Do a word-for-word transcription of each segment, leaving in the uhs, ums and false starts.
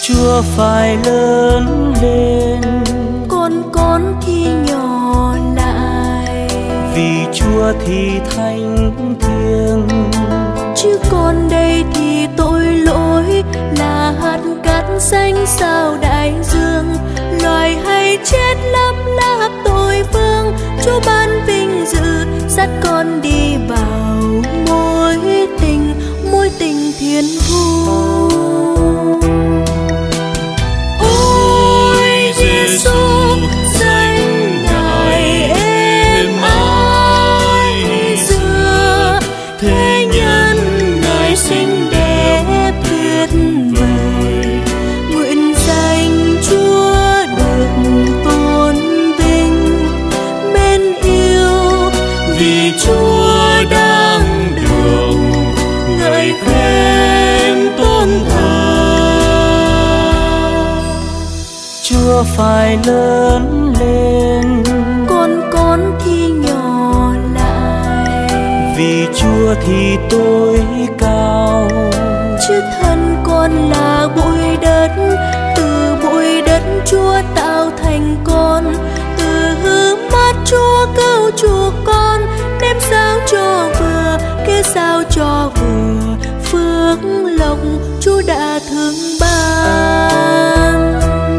Chúa phải lớn lên, còn con thì nhỏ lại. vì Chúa thì thánh thiêng, chứ còn đây thì tội lỗi là hạt cát xanh sao đại dương. Loài hay chết lấp láp tội vương, Chúa ban vinh dự dắt con đi vào mối tình, mối tình thiên thu. Ôi Giêsu, danh Ngài êm ái xưa, thế nhân Ngài xinh đẹp tuyệt vời. Nguyện danh Chúa được tôn vinh, mến yêu vì Chúa đang được ngợi khen tôn thờ. Chúa phải lớn lên, còn con thì nhỏ lại. vì Chúa thì tối cao, chứ thân con là bụi đất. Từ bụi đất Chúa tạo thành con, từ mắt Chúa cứu chuộc con. Đem sao cho vừa, kế sao cho vừa, phước lộc Chúa đã thương ban.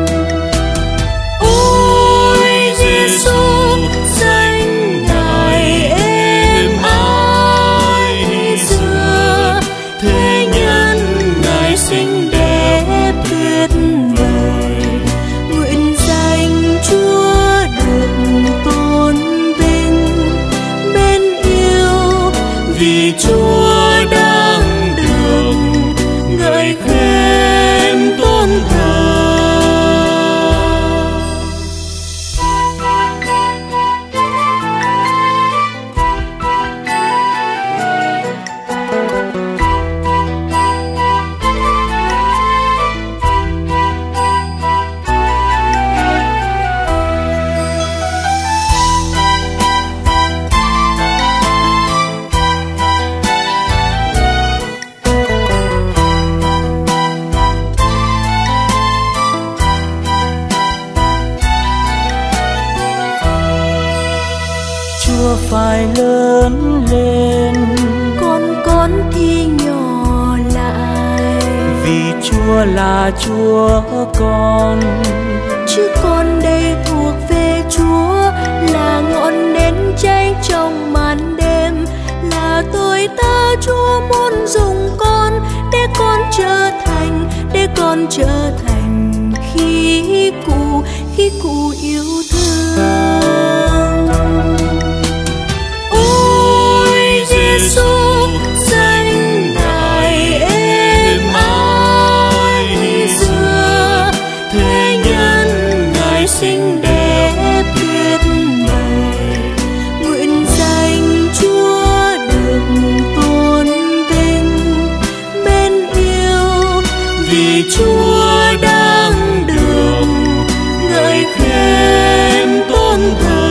Ôi Giêsu, danh Ngài êm ái xưa, thế nhân Ngài xinh đẹp tuyệt vời. Nguyện danh Chúa được tôn vinh, mến yêu vì Chúa đang được ngợi khen tôn thờ. Chúa phải lớn lên, còn con thì nhỏ lại. vì Chúa là Chúa con, chứ con đây thuộc về Chúa, là ngọn nến cháy trong màn đêm. Là tôi ta Chúa muốn dùng con, để con trở thành, để con trở thành khí cụ, khí cụ yêu thương. Ôi Giêsu, danh Ngài êm ái xưa, thế nhân Ngài xinh đẹp tuyệt vời. Nguyện danh Chúa được tôn vinh, mến yêu vì Chúa đang được ngợi khen tôn thờ.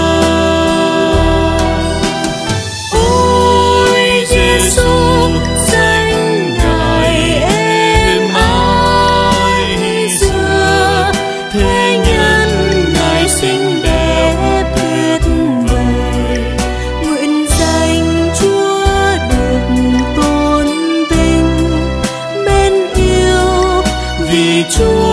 Ôi Giêsu, danh Ngài êm ái xưa, thế nhân Ngài xinh đẹp tuyệt vời. Nguyện danh Chúa được tôn vinh, mến yêu vì Chúa